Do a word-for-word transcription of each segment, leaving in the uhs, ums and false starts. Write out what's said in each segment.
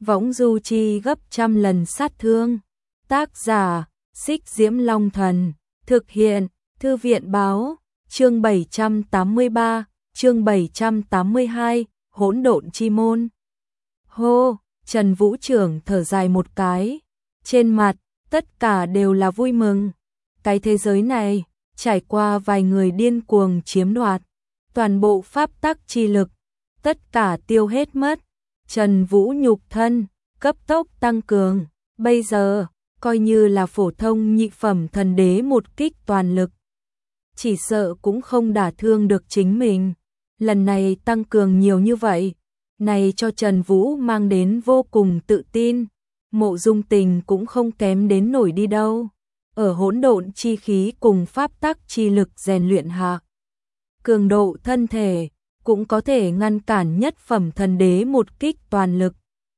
võng du chi gấp trăm lần sát thương. Tác giả, Xích Diễm Long Thần, thực hiện, Thư viện Báo, chương bảy trăm tám mươi ba, chương bảy trăm tám mươi hai, hỗn độn chi môn. Hô, Trần Vũ Trưởng thở dài một cái, trên mặt, tất cả đều là vui mừng. Cái thế giới này, trải qua vài người điên cuồng chiếm đoạt, toàn bộ pháp tắc chi lực, tất cả tiêu hết mất. Trần Vũ nhục thân, cấp tốc tăng cường, bây giờ, coi như là phổ thông nhị phẩm thần đế một kích toàn lực. Chỉ sợ cũng không đả thương được chính mình. Lần này tăng cường nhiều như vậy, này cho Trần Vũ mang đến vô cùng tự tin. Mộ Dung Tình cũng không kém đến nổi đi đâu. Ở hỗn độn chi khí cùng pháp tắc chi lực rèn luyện hạ, cường độ thân thể cũng có thể ngăn cản nhất phẩm thần đế một kích toàn lực.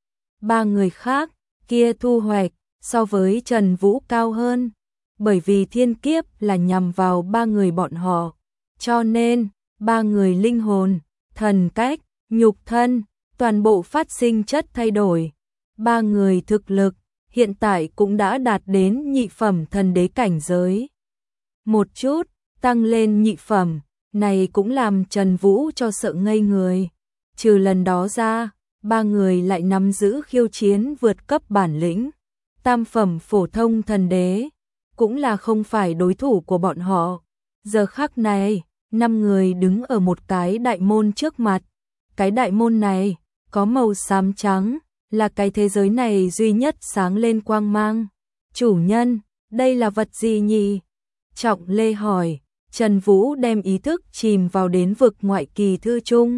Ba người khác kia thu hoạch so với Trần Vũ cao hơn, bởi vì thiên kiếp là nhằm vào ba người bọn họ, cho nên ba người linh hồn, thần cách, nhục thân, toàn bộ phát sinh chất thay đổi. Ba người thực lực hiện tại cũng đã đạt đến nhị phẩm thần đế cảnh giới. Một chút tăng lên nhị phẩm, này cũng làm Trần Vũ cho sợ ngây người. Trừ lần đó ra, ba người lại nắm giữ khiêu chiến vượt cấp bản lĩnh. Tam phẩm phổ thông thần đế cũng là không phải đối thủ của bọn họ. Giờ khắc này, năm người đứng ở một cái đại môn trước mặt. Cái đại môn này có màu xám trắng, là cái thế giới này duy nhất sáng lên quang mang. Chủ nhân, đây là vật gì nhỉ? Trọng Lê hỏi. Trần Vũ đem ý thức chìm vào đến vực ngoại kỳ thư chung.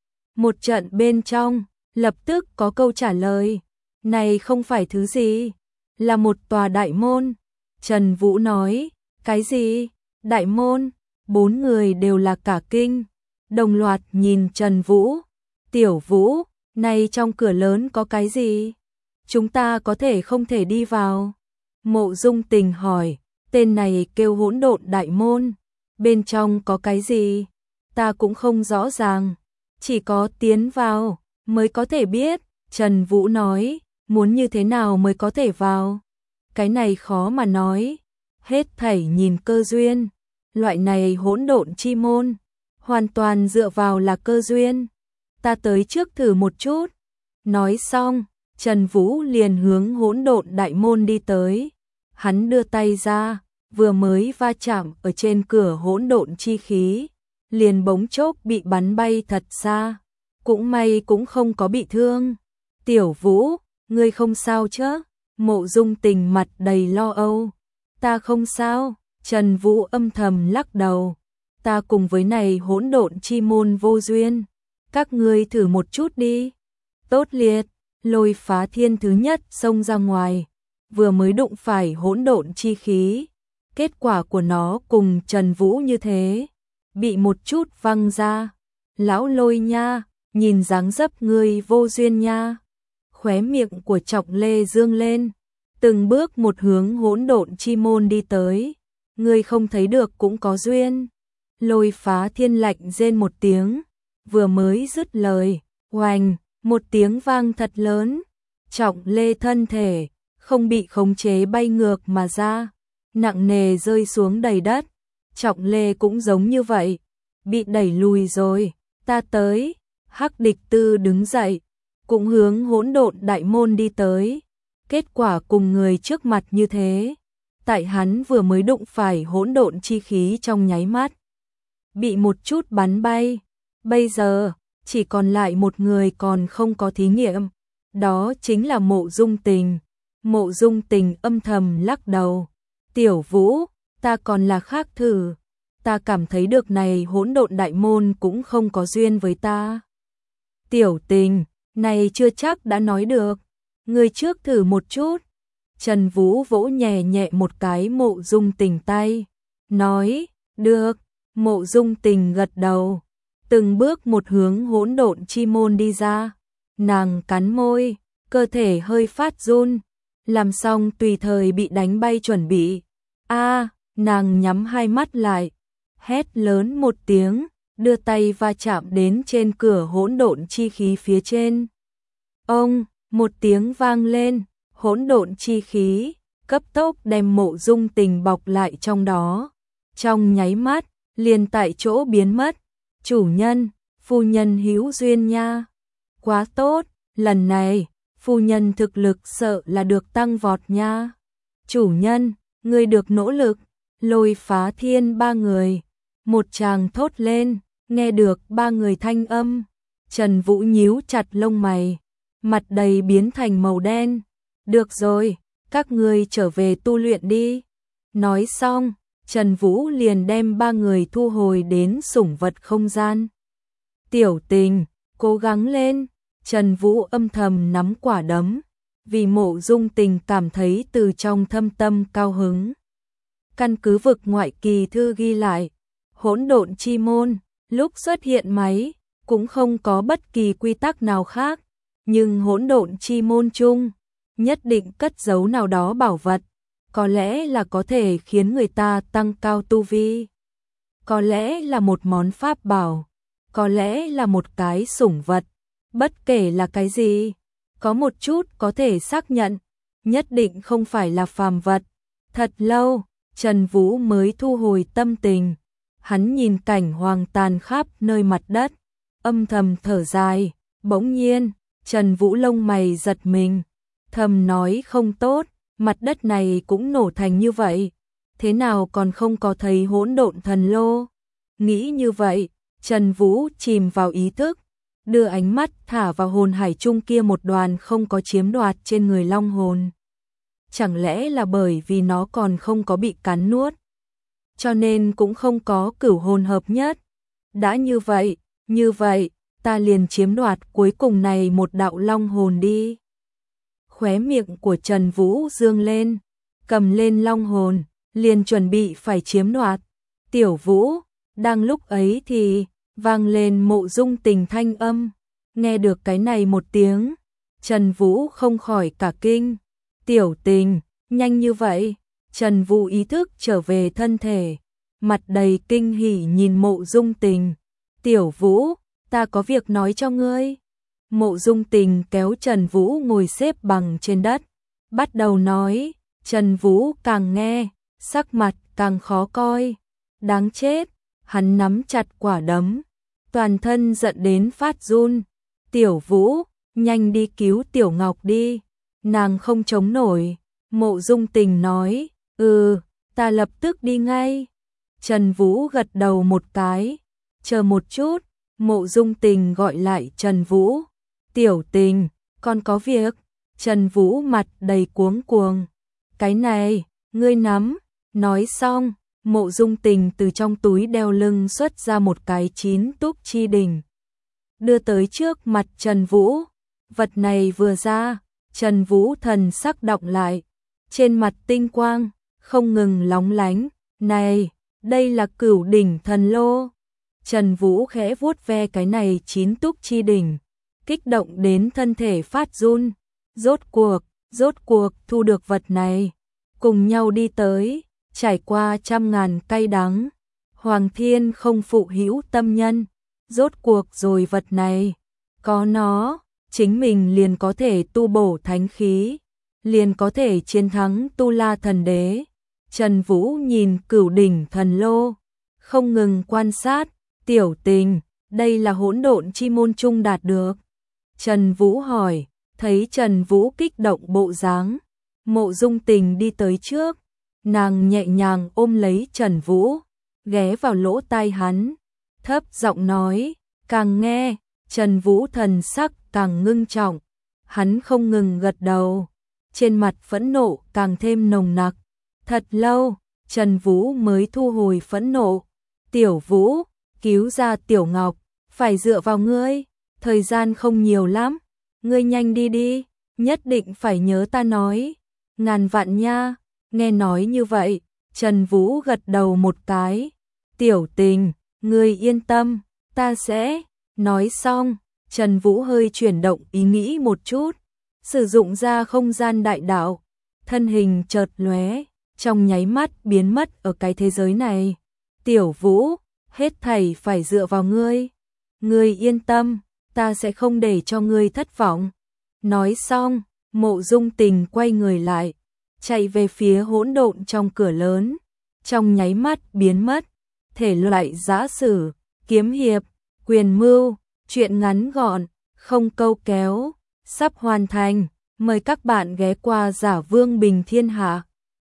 Một trận bên trong, lập tức có câu trả lời. Này không phải thứ gì, là một tòa đại môn. Trần Vũ nói, cái gì? Đại môn? Bốn người đều là cả kinh, đồng loạt nhìn Trần Vũ. Tiểu Vũ, này trong cửa lớn có cái gì? Chúng ta có thể không thể đi vào? Mộ Dung Tình hỏi, tên này kêu hỗn độn đại môn. Bên trong có cái gì? Ta cũng không rõ ràng, chỉ có tiến vào mới có thể biết. Trần Vũ nói, muốn như thế nào mới có thể vào? Cái này khó mà nói, hết thảy nhìn cơ duyên. Loại này hỗn độn chi môn, hoàn toàn dựa vào là cơ duyên. Ta tới trước thử một chút. Nói xong, Trần Vũ liền hướng hỗn độn đại môn đi tới. Hắn đưa tay ra, vừa mới va chạm ở trên cửa hỗn độn chi khí, liền bỗng chốc bị bắn bay thật xa. Cũng may cũng không có bị thương. Tiểu Vũ, ngươi không sao chứ? Mộ Dung Tình mặt đầy lo âu. Ta không sao. Trần Vũ âm thầm lắc đầu. Ta cùng với này hỗn độn chi môn vô duyên. Các ngươi thử một chút đi. Tốt liệt, Lôi Phá Thiên thứ nhất xông ra ngoài, vừa mới đụng phải hỗn độn chi khí. Kết quả của nó cùng Trần Vũ như thế, bị một chút văng ra. Lão Lôi nha, nhìn dáng dấp ngươi vô duyên nha. Khóe miệng của Trọng Lê dương lên, từng bước một hướng hỗn độn chi môn đi tới. Ngươi không thấy được cũng có duyên. Lôi Phá Thiên lạnh rên một tiếng, vừa mới dứt lời, oành, một tiếng vang thật lớn. Trọng Lê thân thể không bị khống chế bay ngược mà ra, nặng nề rơi xuống đầy đất. Trọng Lê cũng giống như vậy, bị đẩy lùi rồi. Ta tới. Hắc Địch Tư đứng dậy, cũng hướng hỗn độn đại môn đi tới. Kết quả cùng người trước mặt như thế. Tại hắn vừa mới đụng phải hỗn độn chi khí trong nháy mắt, bị một chút bắn bay. Bây giờ, chỉ còn lại một người còn không có thí nghiệm. Đó chính là Mộ Dung Tình. Mộ Dung Tình âm thầm lắc đầu. Tiểu Vũ, ta còn là khác thử. Ta cảm thấy được này hỗn độn đại môn cũng không có duyên với ta. Tiểu Tình, này chưa chắc đã nói được. Người trước thử một chút. Trần Vũ vỗ nhẹ nhẹ một cái Mộ Dung Tình tay, nói, được. Mộ Dung Tình gật đầu, từng bước một hướng hỗn độn chi môn đi ra. Nàng cắn môi, cơ thể hơi phát run, làm xong tùy thời bị đánh bay chuẩn bị. A, nàng nhắm hai mắt lại, hét lớn một tiếng, đưa tay va chạm đến trên cửa hỗn độn chi khí phía trên. Ông, Một tiếng vang lên, hỗn độn chi khí, cấp tốc đem Mộ Dung Tình bọc lại trong đó. Trong nháy mắt, liền tại chỗ biến mất. Chủ nhân, phu nhân hữu duyên nha. Quá tốt, lần này, phu nhân thực lực sợ là được tăng vọt nha. Chủ nhân, ngươi được nỗ lực. Lôi Phá Thiên ba người. Một chàng thốt lên, nghe được ba người thanh âm. Trần Vũ nhíu chặt lông mày, mặt đầy biến thành màu đen. Được rồi, các ngươi trở về tu luyện đi. Nói xong, Trần Vũ liền đem ba người thu hồi đến sủng vật không gian. Tiểu Tình, cố gắng lên. Trần Vũ âm thầm nắm quả đấm, vì Mộ Dung Tình cảm thấy từ trong thâm tâm cao hứng. Căn cứ vực ngoại kỳ thư ghi lại, hỗn độn chi môn, lúc xuất hiện máy, cũng không có bất kỳ quy tắc nào khác, nhưng hỗn độn chi môn chung, nhất định cất giấu nào đó bảo vật, có lẽ là có thể khiến người ta tăng cao tu vi, có lẽ là một món pháp bảo, có lẽ là một cái sủng vật, bất kể là cái gì, có một chút có thể xác nhận, nhất định không phải là phàm vật. Thật lâu, Trần Vũ mới thu hồi tâm tình, hắn nhìn cảnh hoang tàn khắp nơi mặt đất, âm thầm thở dài, bỗng nhiên, Trần Vũ lông mày giật mình, thầm nói không tốt, mặt đất này cũng nổ thành như vậy, thế nào còn không có thấy hỗn độn thần lô. Nghĩ như vậy, Trần Vũ chìm vào ý thức, đưa ánh mắt thả vào hồn hải chung kia một đoàn không có chiếm đoạt trên người long hồn. Chẳng lẽ là bởi vì nó còn không có bị cắn nuốt, cho nên cũng không có cửu hồn hợp nhất. Đã như vậy, như vậy, ta liền chiếm đoạt cuối cùng này một đạo long hồn đi. Khóe miệng của Trần Vũ dương lên, cầm lên long hồn, liền chuẩn bị phải chiếm đoạt. Tiểu Vũ, đang lúc ấy thì vang lên Mộ Dung Tình thanh âm, nghe được cái này một tiếng, Trần Vũ không khỏi cả kinh. Tiểu Tình, nhanh như vậy. Trần Vũ ý thức trở về thân thể, mặt đầy kinh hỉ nhìn Mộ Dung Tình. Tiểu Vũ, ta có việc nói cho ngươi. Mộ Dung Tình kéo Trần Vũ ngồi xếp bằng trên đất, bắt đầu nói. Trần Vũ càng nghe, sắc mặt càng khó coi. Đáng chết, hắn nắm chặt quả đấm, toàn thân giận đến phát run. Tiểu Vũ, nhanh đi cứu Tiểu Ngọc đi, nàng không chống nổi. Mộ Dung Tình nói, ừ, ta lập tức đi ngay. Trần Vũ gật đầu một cái, chờ một chút. Mộ Dung Tình gọi lại Trần Vũ. Tiểu Tình, con có việc. Trần Vũ mặt đầy cuống cuồng. Cái này, ngươi nắm. Nói xong, Mộ Dung Tình từ trong túi đeo lưng xuất ra một cái chín túc chi đỉnh, đưa tới trước mặt Trần Vũ. Vật này vừa ra, Trần Vũ thần sắc đọng lại, trên mặt tinh quang không ngừng lóng lánh. Này, đây là Cửu Đỉnh Thần Lô. Trần Vũ khẽ vuốt ve cái này chín túc chi đỉnh, kích động đến thân thể phát run. Rốt cuộc, rốt cuộc thu được vật này, cùng nhau đi tới, trải qua trăm ngàn cay đắng. Hoàng Thiên không phụ hữu tâm nhân, rốt cuộc rồi vật này, có nó, chính mình liền có thể tu bổ thánh khí, liền có thể chiến thắng Tu La Thần Đế. Trần Vũ nhìn Cửu Đỉnh Thần Lô, không ngừng quan sát. Tiểu Tình, đây là hỗn độn chi môn chung đạt được. Trần Vũ hỏi, thấy Trần Vũ kích động bộ dáng, Mộ Dung Tình đi tới trước, nàng nhẹ nhàng ôm lấy Trần Vũ, ghé vào lỗ tai hắn, thấp giọng nói. Càng nghe, Trần Vũ thần sắc càng ngưng trọng, hắn không ngừng gật đầu, trên mặt phẫn nộ càng thêm nồng nặc. Thật lâu, Trần Vũ mới thu hồi phẫn nộ. Tiểu Vũ, cứu ra Tiểu Ngọc, phải dựa vào ngươi, thời gian không nhiều lắm, ngươi nhanh đi đi, nhất định phải nhớ ta nói. Ngàn vạn nha. Nghe nói như vậy, Trần Vũ gật đầu một cái. Tiểu Tình, ngươi yên tâm, ta sẽ. Nói xong, Trần Vũ hơi chuyển động ý nghĩ một chút, sử dụng ra không gian đại đạo, thân hình chợt lóe, trong nháy mắt biến mất ở cái thế giới này. Tiểu Vũ, hết thảy phải dựa vào ngươi. Ngươi yên tâm, ta sẽ không để cho ngươi thất vọng. Nói xong, Mộ Dung Tình quay người lại, chạy về phía hỗn độn trong cửa lớn, trong nháy mắt biến mất. Thể loại giã sử, kiếm hiệp, quyền mưu, truyện ngắn gọn, không câu kéo, sắp hoàn thành. Mời các bạn ghé qua Giả Vương Bình Thiên Hạ.